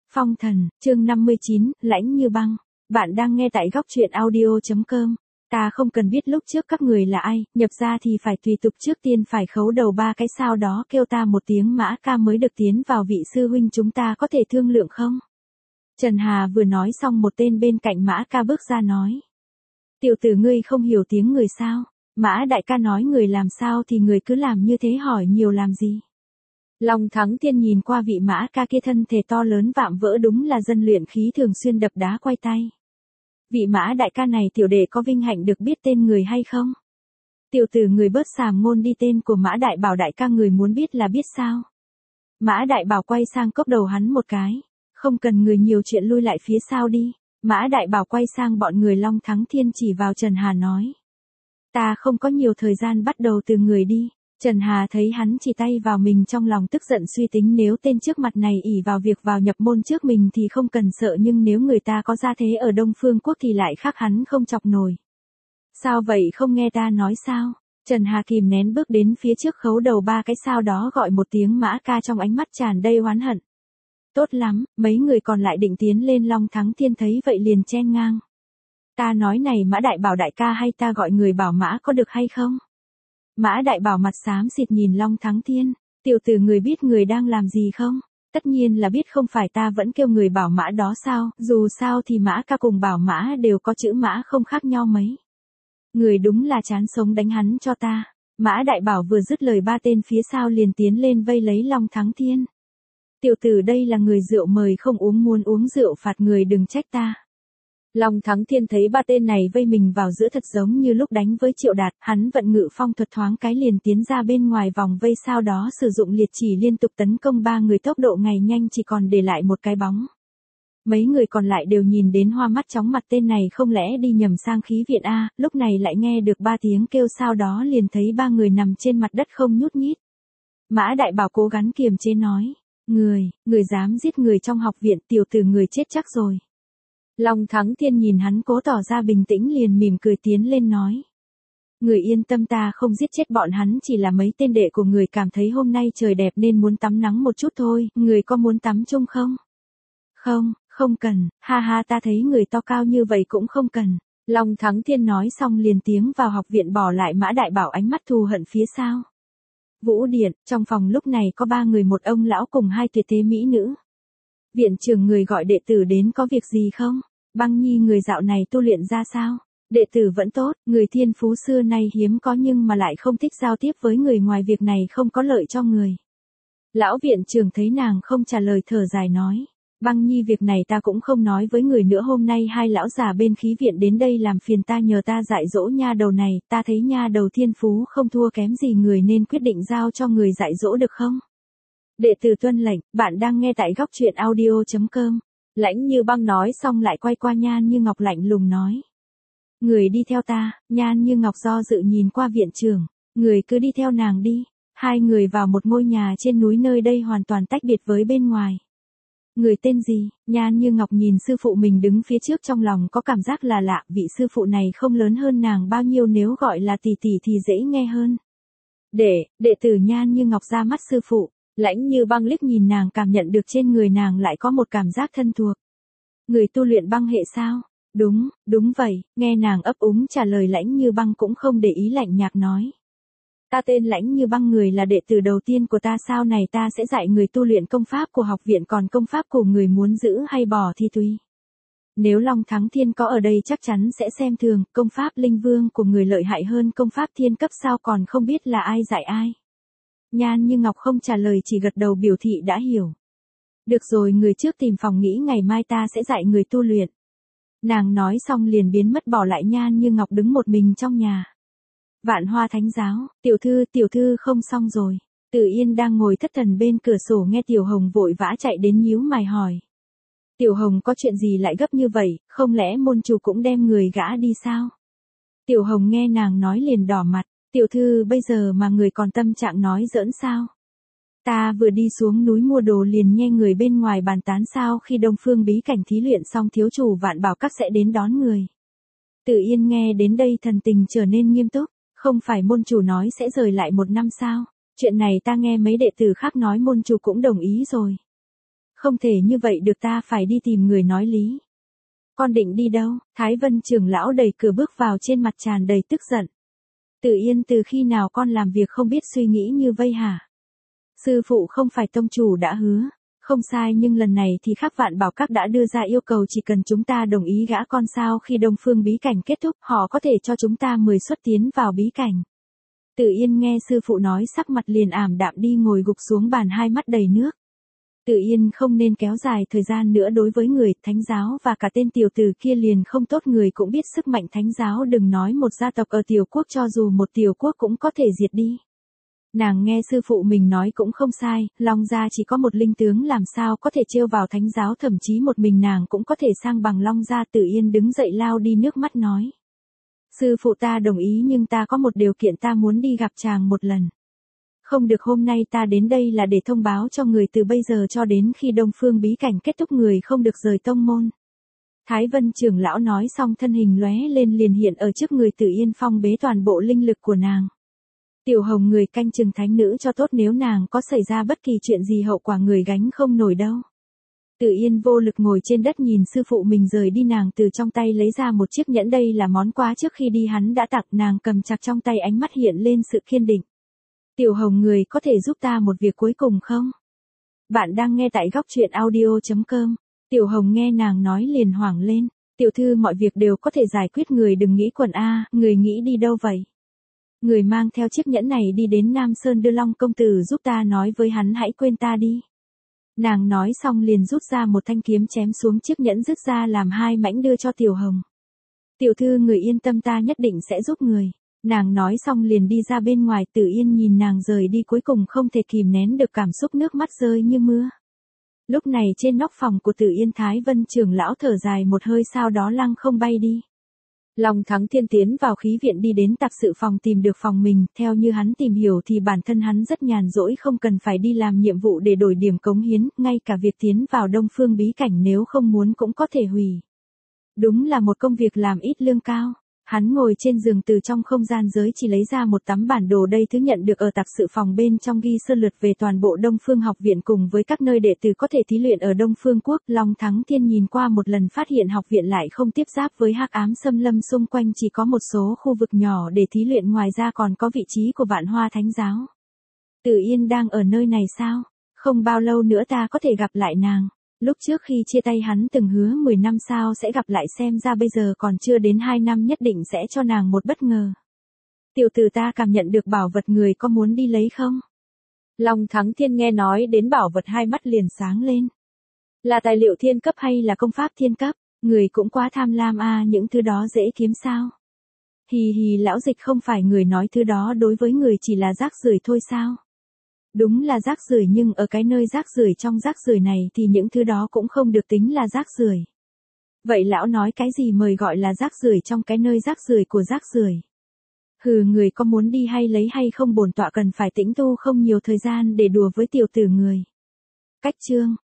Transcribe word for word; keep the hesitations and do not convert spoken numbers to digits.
Phong thần, chương năm mươi chín, lãnh như băng. Bạn đang nghe tại góc truyện audio.com. Ta không cần biết lúc trước các người là ai, nhập ra thì phải tùy tục trước tiên phải khấu đầu ba cái sau đó kêu ta một tiếng Mã ca mới được tiến vào, vị sư huynh chúng ta có thể thương lượng không? Trần Hà vừa nói xong một tên bên cạnh Mã ca bước ra nói. Tiểu tử ngươi không hiểu tiếng người sao? Mã đại ca nói người làm sao thì người cứ làm như thế, hỏi nhiều làm gì? Long Thắng Thiên nhìn qua vị Mã ca kia, thân thể to lớn vạm vỡ, đúng là dân luyện khí thường xuyên đập đá quay tay. Vị Mã đại ca này tiểu đệ có vinh hạnh được biết tên người hay không? Tiểu tử người bớt xàm ngôn đi, tên của Mã đại bảo đại ca người muốn biết là biết sao? Mã đại bảo quay sang cốc đầu hắn một cái. Không cần người nhiều chuyện, lui lại phía sau đi. Mã đại bảo quay sang bọn người. Long Thắng Thiên chỉ vào Trần Hà nói. Ta không có nhiều thời gian, bắt đầu từ người đi. Trần Hà thấy hắn chỉ tay vào mình, trong lòng tức giận suy tính, nếu tên trước mặt này ỷ vào việc vào nhập môn trước mình thì không cần sợ, nhưng nếu người ta có gia thế ở Đông Phương Quốc thì lại khác, hắn không chọc nổi. Sao vậy, không nghe ta nói sao? Trần Hà kìm nén bước đến phía trước khấu đầu ba cái, sau đó gọi một tiếng Mã ca, trong ánh mắt tràn đầy oán hận. Tốt lắm, mấy người còn lại định tiến lên. Long Thắng Thiên thấy vậy liền chen ngang. Ta nói này Mã đại bảo đại ca, hay ta gọi người bảo Mã có được hay không? Mã đại bảo mặt xám xịt nhìn Long Thắng Thiên. Tiểu tử người biết người đang làm gì không? Tất nhiên là biết, không phải ta vẫn kêu người bảo Mã đó sao? Dù sao thì Mã ca cùng bảo Mã đều có chữ Mã, không khác nhau mấy. Người đúng là chán sống, đánh hắn cho ta. Mã đại bảo vừa dứt lời, ba tên phía sau liền tiến lên vây lấy Long Thắng Thiên. Tiểu tử đây là người rượu mời không uống, muốn uống rượu phạt người, đừng trách ta. Long Thắng Thiên thấy ba tên này vây mình vào giữa, thật giống như lúc đánh với Triệu Đạt, hắn vận ngự phong thuật thoáng cái liền tiến ra bên ngoài vòng vây, sau đó sử dụng liệt chỉ liên tục tấn công ba người, tốc độ ngày nhanh, chỉ còn để lại một cái bóng. Mấy người còn lại đều nhìn đến hoa mắt chóng mặt, tên này không lẽ đi nhầm sang khí viện a? Lúc này lại nghe được ba tiếng kêu, sau đó liền thấy ba người nằm trên mặt đất không nhúc nhích. Mã đại bảo cố gắng kiềm chế nói, người, người dám giết người trong học viện, tiểu tử người chết chắc rồi. Long Thắng Thiên nhìn hắn cố tỏ ra bình tĩnh, liền mỉm cười tiến lên nói. Người yên tâm, ta không giết chết bọn hắn, chỉ là mấy tên đệ của người cảm thấy hôm nay trời đẹp nên muốn tắm nắng một chút thôi, người có muốn tắm chung không? Không, không cần, ha ha, ta thấy người to cao như vậy cũng không cần. Long Thắng Thiên nói xong liền tiến vào học viện, bỏ lại Mã đại bảo ánh mắt thù hận phía sau. Vũ điện, trong phòng lúc này có ba người, một ông lão cùng hai tuyệt thế mỹ nữ. Viện trưởng người gọi đệ tử đến, có việc gì không? Băng nhi người dạo này tu luyện ra sao? Đệ tử vẫn tốt, người thiên phú xưa nay hiếm có, nhưng mà lại không thích giao tiếp với người ngoài, việc này không có lợi cho người. Lão viện trưởng thấy nàng không trả lời, thở dài nói. Băng nhi, việc này ta cũng không nói với người nữa, hôm nay hai lão già bên khí viện đến đây làm phiền ta, nhờ ta dạy dỗ nha đầu này, ta thấy nha đầu thiên phú không thua kém gì người, nên quyết định giao cho người dạy dỗ, được không? Đệ tử tuân lệnh. Bạn đang nghe tại góc truyện audio.com. Lãnh như băng nói xong lại quay qua Nhan Như Ngọc lạnh lùng nói. Người đi theo ta. Nhan Như Ngọc do dự nhìn qua viện trưởng. Người cứ đi theo nàng đi. Hai người vào một ngôi nhà trên núi, nơi đây hoàn toàn tách biệt với bên ngoài. Người tên gì? Nhan Như Ngọc nhìn sư phụ mình đứng phía trước, trong lòng có cảm giác là lạ, vị sư phụ này không lớn hơn nàng bao nhiêu, nếu gọi là tỷ tỷ thì dễ nghe hơn. Đệ, đệ tử Nhan Như Ngọc ra mắt sư phụ. Lãnh như băng liếc nhìn nàng, cảm nhận được trên người nàng lại có một cảm giác thân thuộc. Người tu luyện băng hệ sao? Đúng, đúng vậy, nghe nàng ấp úng trả lời, Lãnh như băng cũng không để ý, lạnh nhạt nói. Ta tên Lãnh như băng, người là đệ tử đầu tiên của ta, sau này ta sẽ dạy người tu luyện công pháp của học viện, còn công pháp của người muốn giữ hay bỏ thì tùy. Nếu Long Thắng Thiên có ở đây chắc chắn sẽ xem thường, công pháp linh vương của người lợi hại hơn công pháp thiên cấp sao, còn không biết là ai dạy ai. Nhan Như Ngọc không trả lời, chỉ gật đầu biểu thị đã hiểu. Được rồi, người trước tìm phòng nghỉ, ngày mai ta sẽ dạy người tu luyện. Nàng nói xong liền biến mất, bỏ lại Nhan Như Ngọc đứng một mình trong nhà. Vạn Hoa Thánh Giáo, tiểu thư, tiểu thư không xong rồi. Tử Yên đang ngồi thất thần bên cửa sổ, nghe Tiểu Hồng vội vã chạy đến nhíu mày hỏi. Tiểu Hồng, có chuyện gì lại gấp như vậy, không lẽ môn chủ cũng đem người gã đi sao? Tiểu Hồng nghe nàng nói liền đỏ mặt. Tiểu thư, bây giờ mà người còn tâm trạng nói giỡn sao? Ta vừa đi xuống núi mua đồ liền nghe người bên ngoài bàn tán, sao khi Đông Phương bí cảnh thí luyện xong thiếu chủ Vạn Bảo Các sẽ đến đón người. Tử Yên nghe đến đây thần tình trở nên nghiêm túc. Không phải môn chủ nói sẽ rời lại một năm sao? Chuyện này ta nghe mấy đệ tử khác nói, môn chủ cũng đồng ý rồi. Không thể như vậy được, ta phải đi tìm người nói lý. Con định đi đâu? Thái Vân trưởng lão đẩy cửa bước vào, trên mặt tràn đầy tức giận. Tử Yên, từ khi nào con làm việc không biết suy nghĩ như vây hả? Sư phụ không phải tông chủ đã hứa. Không sai, nhưng lần này thì khác, Vạn Bảo Các đã đưa ra yêu cầu chỉ cần chúng ta đồng ý gã con sao khi Đông Phương bí cảnh kết thúc, họ có thể cho chúng ta mười suất tiến vào bí cảnh. Tử Yên nghe sư phụ nói, sắc mặt liền ảm đạm đi ngồi gục xuống bàn, hai mắt đầy nước. Tử Yên không nên kéo dài thời gian nữa, đối với người thánh giáo và cả tên tiểu tử kia liền không tốt, người cũng biết sức mạnh thánh giáo, đừng nói một gia tộc ở tiểu quốc, cho dù một tiểu quốc cũng có thể diệt đi. Nàng nghe sư phụ mình nói cũng không sai, Long gia chỉ có một linh tướng làm sao có thể trêu vào thánh giáo, thậm chí một mình nàng cũng có thể sang bằng Long gia. Tử Yên đứng dậy lao đi nước mắt nói. Sư phụ, ta đồng ý, nhưng ta có một điều kiện, ta muốn đi gặp chàng một lần. Không được, hôm nay ta đến đây là để thông báo cho người, từ bây giờ cho đến khi Đông Phương bí cảnh kết thúc người không được rời tông môn. Thái Vân trưởng lão nói xong, thân hình lóe lên liền hiện ở trước người Tử Yên, phong bế toàn bộ linh lực của nàng. Tiểu Hồng, người canh chừng thánh nữ cho tốt, nếu nàng có xảy ra bất kỳ chuyện gì hậu quả người gánh không nổi đâu. Tử Yên vô lực ngồi trên đất nhìn sư phụ mình rời đi, nàng từ trong tay lấy ra một chiếc nhẫn, đây là món quà trước khi đi hắn đã tặng, nàng cầm chặt trong tay, ánh mắt hiện lên sự kiên định. Tiểu Hồng, người có thể giúp ta một việc cuối cùng không? Bạn đang nghe tại góc truyện audio chấm com. Tiểu Hồng nghe nàng nói liền hoảng lên. Tiểu thư, mọi việc đều có thể giải quyết, người đừng nghĩ quẩn a. Người nghĩ đi đâu vậy? Người mang theo chiếc nhẫn này đi đến Nam Sơn, đưa Long công tử giúp ta nói với hắn hãy quên ta đi. Nàng nói xong liền rút ra một thanh kiếm chém xuống, chiếc nhẫn rứt ra làm hai mảnh đưa cho Tiểu Hồng. Tiểu thư, người yên tâm, ta nhất định sẽ giúp người. Nàng nói xong liền đi ra bên ngoài. Tử Yên nhìn nàng rời đi, cuối cùng không thể kìm nén được cảm xúc, nước mắt rơi như mưa. Lúc này trên nóc phòng của Tử Yên, Thái Vân trưởng lão thở dài một hơi, sau đó lăng không bay đi. Long Thắng Thiên tiến vào khí viện, đi đến tạp sự phòng tìm được phòng mình, theo như hắn tìm hiểu thì bản thân hắn rất nhàn rỗi, không cần phải đi làm nhiệm vụ để đổi điểm cống hiến, ngay cả việc tiến vào Đông Phương bí cảnh nếu không muốn cũng có thể hủy. Đúng là một công việc làm ít lương cao. Hắn ngồi trên giường, từ trong không gian giới chỉ lấy ra một tấm bản đồ, đây thứ nhận được ở tạp sự phòng, bên trong ghi sơ lược về toàn bộ Đông Phương học viện cùng với các nơi đệ tử có thể thí luyện ở Đông Phương quốc. Long Thắng Thiên nhìn qua một lần, phát hiện học viện lại không tiếp giáp với Hắc Ám Xâm Lâm, xung quanh chỉ có một số khu vực nhỏ để thí luyện, ngoài ra còn có vị trí của Vạn Hoa Thánh giáo. Tử Yên đang ở nơi này sao? Không bao lâu nữa ta có thể gặp lại nàng. Lúc trước khi chia tay hắn từng hứa mười năm sau sẽ gặp lại, xem ra bây giờ còn chưa đến hai năm, nhất định sẽ cho nàng một bất ngờ. Tiểu tử, ta cảm nhận được bảo vật, người có muốn đi lấy không? Long Thắng Thiên nghe nói đến bảo vật, hai mắt liền sáng lên. Là tài liệu thiên cấp hay là công pháp thiên cấp? Người cũng quá tham lam a, những thứ đó dễ kiếm sao? Hì hì, lão Dịch, không phải người nói thứ đó đối với người chỉ là rác rưởi thôi sao? Đúng là rác rưởi, nhưng ở cái nơi rác rưởi trong rác rưởi này thì những thứ đó cũng không được tính là rác rưởi. Vậy lão nói cái gì mời gọi là rác rưởi trong cái nơi rác rưởi của rác rưởi? Hừ, người có muốn đi hay lấy hay không, bổn tọa cần phải tĩnh tu, không nhiều thời gian để đùa với tiểu tử người. Cách chương